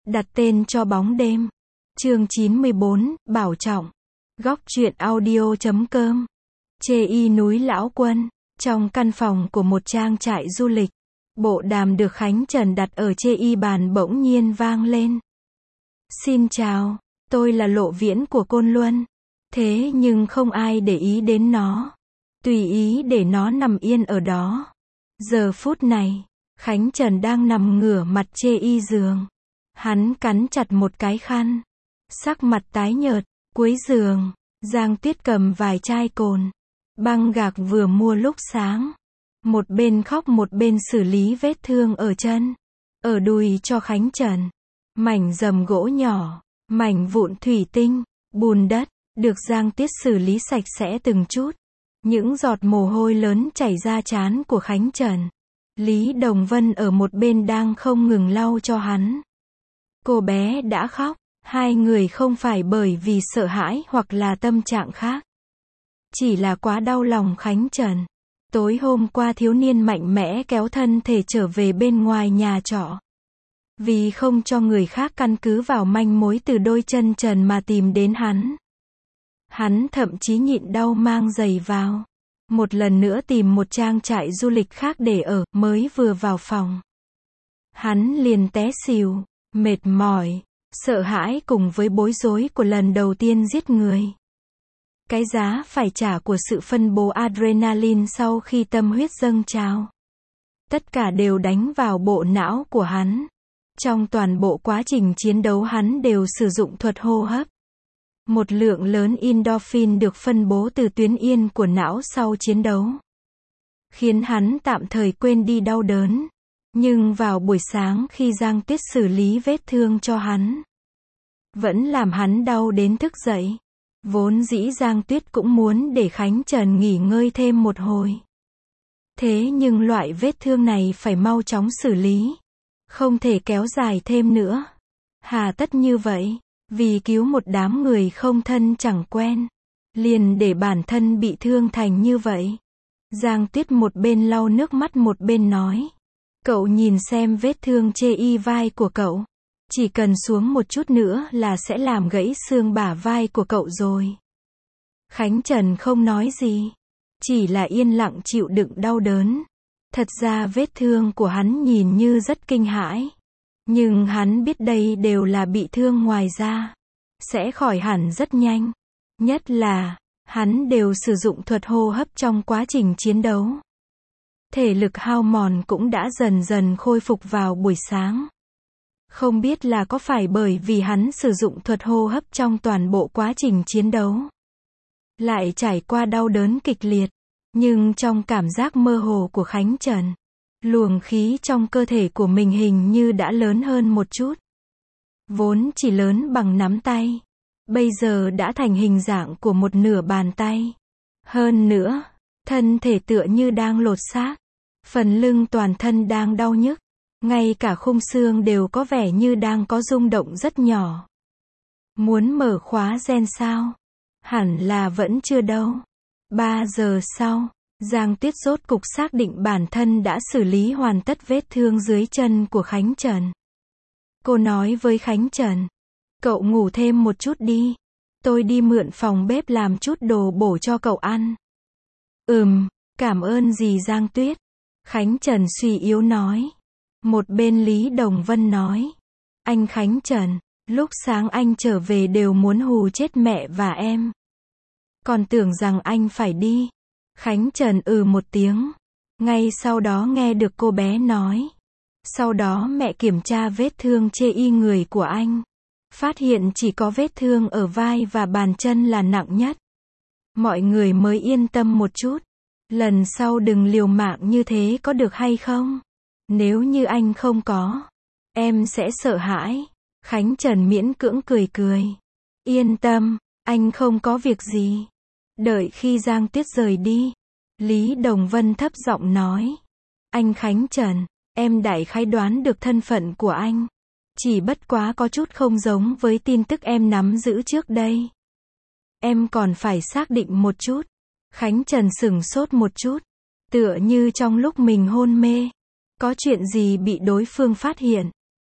Đặt tên cho bóng đêm. Chương 94, Bảo Trọng. Góc truyện audio.com. Chê y núi Lão Quân. Trong căn phòng của một trang trại du lịch, bộ đàm được Khánh Trần đặt ở chê y bàn bỗng nhiên vang lên. Xin chào, tôi là Lộ Viễn của Côn Luân. Thế nhưng không ai để ý đến nó. Tùy ý để nó nằm yên ở đó. Giờ phút này, Khánh Trần đang nằm ngửa mặt chê y giường. Hắn cắn chặt một cái khăn. Sắc mặt tái nhợt, cuối giường, Giang Tuyết cầm vài chai cồn, băng gạc vừa mua lúc sáng. Một bên khóc một bên xử lý vết thương ở chân, ở đùi cho Khánh Trần. Mảnh rầm gỗ nhỏ, mảnh vụn thủy tinh, bùn đất, được Giang Tuyết xử lý sạch sẽ từng chút. Những giọt mồ hôi lớn chảy ra trán của Khánh Trần. Lý Đồng Vân ở một bên đang không ngừng lau cho hắn. Cô bé đã khóc, hai người không phải bởi vì sợ hãi hoặc là tâm trạng khác. Chỉ là quá đau lòng Khánh Trần. Tối hôm qua thiếu niên mạnh mẽ kéo thân thể trở về bên ngoài nhà trọ. Vì không cho người khác căn cứ vào manh mối từ đôi chân trần mà tìm đến hắn. Hắn thậm chí nhịn đau mang giày vào. Một lần nữa tìm một trang trại du lịch khác để ở, mới vừa vào phòng. Hắn liền té xỉu, mệt mỏi, sợ hãi cùng với bối rối của lần đầu tiên giết người. Cái giá phải trả của sự phân bố adrenaline sau khi tâm huyết dâng trào. Tất cả đều đánh vào bộ não của hắn. Trong toàn bộ quá trình chiến đấu hắn đều sử dụng thuật hô hấp. Một lượng lớn endorphin được phân bố từ tuyến yên của não sau chiến đấu, khiến hắn tạm thời quên đi đau đớn. Nhưng vào buổi sáng khi Giang Tuyết xử lý vết thương cho hắn, vẫn làm hắn đau đến thức dậy. Vốn dĩ Giang Tuyết cũng muốn để Khánh Trần nghỉ ngơi thêm một hồi. Thế nhưng loại vết thương này phải mau chóng xử lý. Không thể kéo dài thêm nữa. Hà tất như vậy. Vì cứu một đám người không thân chẳng quen, liền để bản thân bị thương thành như vậy. Giang Tuyết một bên lau nước mắt một bên nói. Cậu nhìn xem vết thương chê y vai của cậu. Chỉ cần xuống một chút nữa là sẽ làm gãy xương bả vai của cậu rồi. Khánh Trần không nói gì. Chỉ là yên lặng chịu đựng đau đớn. Thật ra vết thương của hắn nhìn như rất kinh hãi. Nhưng hắn biết đây đều là bị thương ngoài da. Sẽ khỏi hẳn rất nhanh. Nhất là, hắn đều sử dụng thuật hô hấp trong quá trình chiến đấu. Thể lực hao mòn cũng đã dần dần khôi phục vào buổi sáng. Không biết là có phải bởi vì hắn sử dụng thuật hô hấp trong toàn bộ quá trình chiến đấu. Lại trải qua đau đớn kịch liệt. Nhưng trong cảm giác mơ hồ của Khánh Trần, luồng khí trong cơ thể của mình hình như đã lớn hơn một chút. Vốn chỉ lớn bằng nắm tay, bây giờ đã thành hình dạng của một nửa bàn tay. Hơn nữa, thân thể tựa như đang lột xác. Phần lưng toàn thân đang đau nhức. Ngay cả khung xương đều có vẻ như đang có rung động rất nhỏ. Muốn mở khóa gen sao? Hẳn là vẫn chưa đâu. 3 giờ sau, Giang Tuyết rốt cục xác định bản thân đã xử lý hoàn tất vết thương dưới chân của Khánh Trần. Cô nói với Khánh Trần, cậu ngủ thêm một chút đi. Tôi đi mượn phòng bếp làm chút đồ bổ cho cậu ăn. Cảm ơn dì Giang Tuyết. Khánh Trần suy yếu nói. Một bên Lý Đồng Vân nói, anh Khánh Trần, lúc sáng anh trở về đều muốn hù chết mẹ và em. Còn tưởng rằng anh phải đi. Khánh Trần một tiếng. Ngay sau đó nghe được cô bé nói. Sau đó mẹ kiểm tra vết thương chê y người của anh. Phát hiện chỉ có vết thương ở vai và bàn chân là nặng nhất. Mọi người mới yên tâm một chút. Lần sau đừng liều mạng như thế có được hay không? Nếu như anh không có, em sẽ sợ hãi. Khánh Trần miễn cưỡng cười cười. Yên tâm, anh không có việc gì. Đợi khi Giang Tuyết rời đi, Lý Đồng Vân thấp giọng nói. Anh Khánh Trần, em đại khái đoán được thân phận của anh. Chỉ bất quá có chút không giống với tin tức em nắm giữ trước đây. Em còn phải xác định một chút. Khánh Trần sửng sốt một chút. Tựa như trong lúc mình hôn mê, có chuyện gì bị đối phương phát hiện.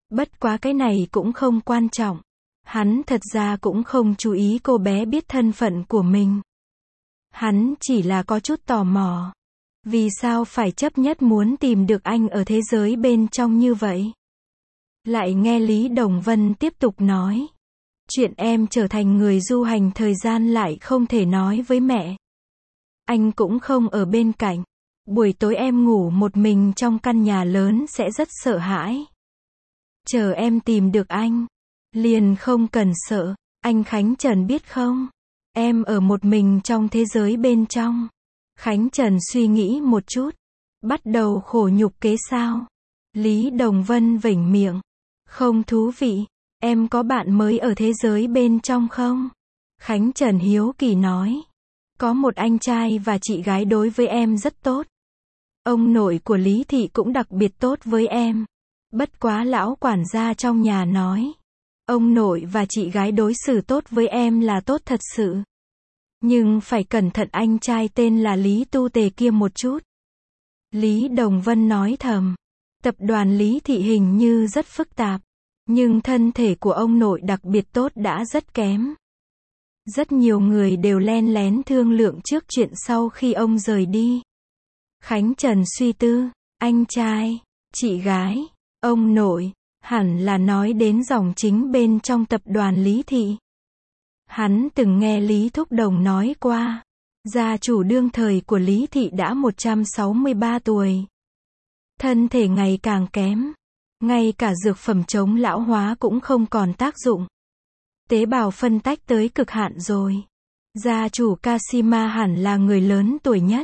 Bất quá cái này cũng không quan trọng. Hắn thật ra cũng không chú ý cô bé biết thân phận của mình. Hắn chỉ là có chút tò mò. Vì sao phải chấp nhất muốn tìm được anh ở thế giới bên trong như vậy? Lại nghe Lý Đồng Vân tiếp tục nói. Chuyện em trở thành người du hành thời gian lại không thể nói với mẹ. Anh cũng không ở bên cạnh. Buổi tối em ngủ một mình trong căn nhà lớn sẽ rất sợ hãi. Chờ em tìm được anh, liền không cần sợ. Anh Khánh Trần biết không? Em ở một mình trong thế giới bên trong. Khánh Trần suy nghĩ một chút. Bắt đầu khổ nhục kế sao? Lý Đồng Vân vểnh miệng. Không thú vị. Em có bạn mới ở thế giới bên trong không? Khánh Trần hiếu kỳ nói. Có một anh trai và chị gái đối với em rất tốt. Ông nội của Lý Thị cũng đặc biệt tốt với em. Bất quá lão quản gia trong nhà nói. Ông nội và chị gái đối xử tốt với em là tốt thật sự. Nhưng phải cẩn thận anh trai tên là Lý Tu Tề kia một chút. Lý Đồng Vân nói thầm. Tập đoàn Lý Thị hình như rất phức tạp. Nhưng thân thể của ông nội đặc biệt tốt đã rất kém. Rất nhiều người đều len lén thương lượng trước chuyện sau khi ông rời đi. Khánh Trần suy tư. Anh trai, chị gái, ông nội, hẳn là nói đến dòng chính bên trong tập đoàn Lý Thị. Hắn từng nghe Lý Thúc Đồng nói qua. Gia chủ đương thời của Lý Thị đã 163 tuổi. Thân thể ngày càng kém. Ngay cả dược phẩm chống lão hóa cũng không còn tác dụng. Tế bào phân tách tới cực hạn rồi. Gia chủ Kashima hẳn là người lớn tuổi nhất.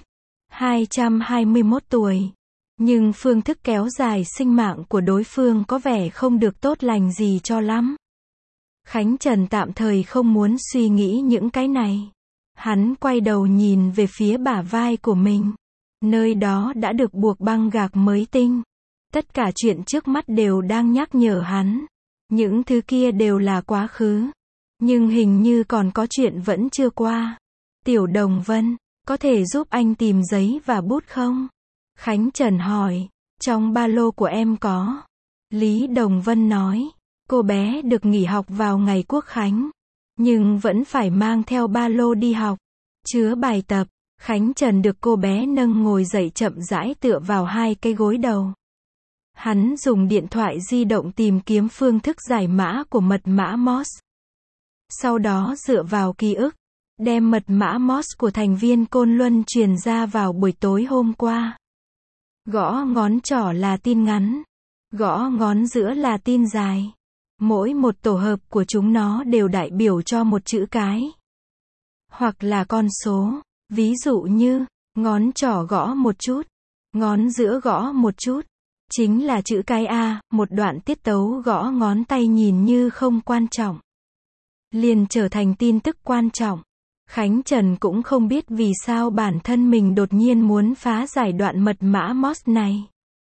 221 tuổi. Nhưng phương thức kéo dài sinh mạng của đối phương có vẻ không được tốt lành gì cho lắm. Khánh Trần tạm thời không muốn suy nghĩ những cái này. Hắn quay đầu nhìn về phía bả vai của mình. Nơi đó đã được buộc băng gạc mới tinh. Tất cả chuyện trước mắt đều đang nhắc nhở hắn. Những thứ kia đều là quá khứ. Nhưng hình như còn có chuyện vẫn chưa qua. Tiểu Đồng Vân, có thể giúp anh tìm giấy và bút không? Khánh Trần hỏi. Trong ba lô của em có. Lý Đồng Vân nói. Cô bé được nghỉ học vào ngày Quốc Khánh. Nhưng vẫn phải mang theo ba lô đi học. Chứa bài tập. Khánh Trần được cô bé nâng ngồi dậy chậm rãi tựa vào hai cái gối đầu. Hắn dùng điện thoại di động tìm kiếm phương thức giải mã của mật mã Morse. Sau đó dựa vào ký ức, đem mật mã Morse của thành viên Côn Luân truyền ra vào buổi tối hôm qua. Gõ ngón trỏ là tin ngắn, gõ ngón giữa là tin dài. Mỗi một tổ hợp của chúng nó đều đại biểu cho một chữ cái. Hoặc là con số, ví dụ như, ngón trỏ gõ một chút, ngón giữa gõ một chút. Chính là chữ cái A, một đoạn tiết tấu gõ ngón tay nhìn như không quan trọng. Liền trở thành tin tức quan trọng. Khánh Trần cũng không biết vì sao bản thân mình đột nhiên muốn phá giải đoạn mật mã Morse này.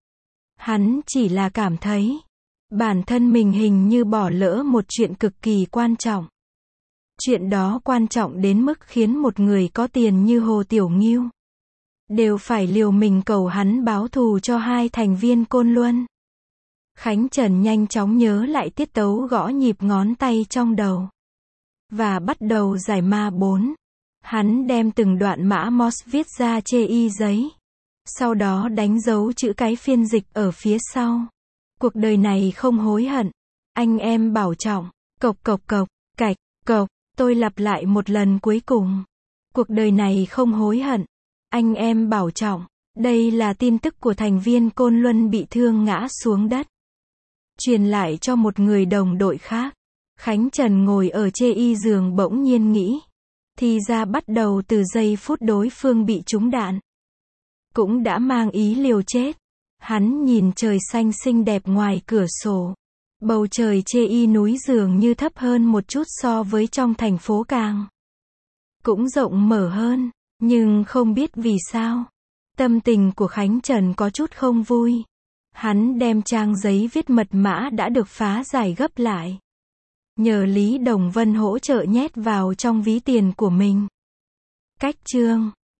Hắn chỉ là cảm thấy, bản thân mình hình như bỏ lỡ một chuyện cực kỳ quan trọng. Chuyện đó quan trọng đến mức khiến một người có tiền như Hồ Tiểu Nghiêu đều phải liều mình cầu hắn báo thù cho hai thành viên Côn Luân. Khánh Trần nhanh chóng nhớ lại tiết tấu gõ nhịp ngón tay trong đầu. Và bắt đầu giải ma 4. Hắn đem từng đoạn mã Morse viết ra chê y giấy. Sau đó đánh dấu chữ cái phiên dịch ở phía sau. Cuộc đời này không hối hận. Anh em bảo trọng. Cộc cộc cộc, cạch, cộc. Tôi lặp lại một lần cuối cùng. Cuộc đời này không hối hận. Anh em bảo trọng. Đây là tin tức của thành viên Côn Luân bị thương ngã xuống đất. Truyền lại cho một người đồng đội khác. Khánh Trần ngồi ở chê y giường bỗng nhiên nghĩ. Thì ra bắt đầu từ giây phút đối phương bị trúng đạn. Cũng đã mang ý liều chết. Hắn nhìn trời xanh xinh đẹp ngoài cửa sổ. Bầu trời chê y núi dường như thấp hơn một chút so với trong thành phố Càng. Cũng rộng mở hơn. Nhưng không biết vì sao. Tâm tình của Khánh Trần có chút không vui. Hắn đem trang giấy viết mật mã đã được phá giải gấp lại. Nhờ Lý Đồng Vân hỗ trợ nhét vào trong ví tiền của mình. Cách chương